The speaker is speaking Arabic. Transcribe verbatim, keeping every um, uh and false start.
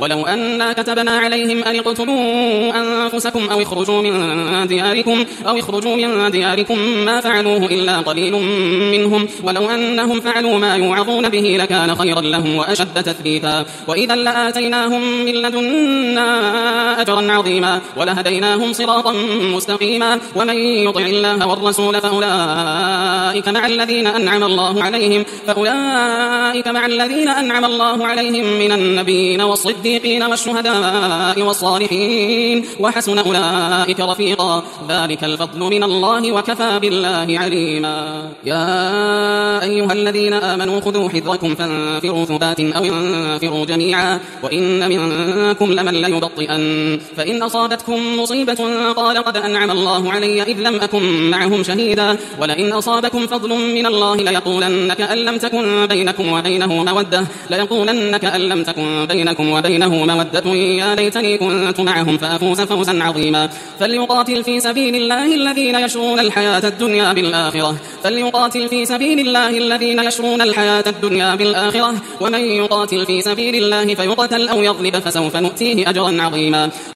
ولو أنا كتبنا عليهم أن اقتلوا أنفسكم أو اخرجوا من دياركم أو اخرجوا من دياركم ما فعلوه إلا قليل منهم ولو أنهم فعلوا ما يوعظون به لكان خيرا لهم وأشد تثبيتا وإذا لآتيناهم من لدنا أجرا عظيما ولهديناهم صراطا مستقيما ومن يطع الله والرسول فأولئك مع الذين أنعم الله عليهم فأولئك مع الذين أنعم الله عليهم من النبيين والصديقين والشهداء والصالحين وحسن أولئك رفيقا ذلك الفضل من الله وكفى بالله عليما يا أيها الذين آمنوا خذوا حذركم فانفروا ثبات أو انفروا جميعا وإن منكم لمن ليبطئن فإن أصابتكم مصيبة قال قد أنعم الله علي إذ لم أكن معهم شهيدا ولئن أصابكم فضل من الله ليقولن كأن لم تكن بينكم وبينه مودة ليقولن كأن لم تكن بينكم وبينه مودة يا ليتني كنت معهم فأفوز فوزا عظيما فليقاتل في سبيل الله الذين يشرون الحياة الدنيا بالآخرة فليقاتل في سبيل الله الذين يشرون الحياة الدنيا بالآخرة ومن يقاتل في سبيل الله فيقتل أو يغلب فسوف نؤتيه أجرا عظيما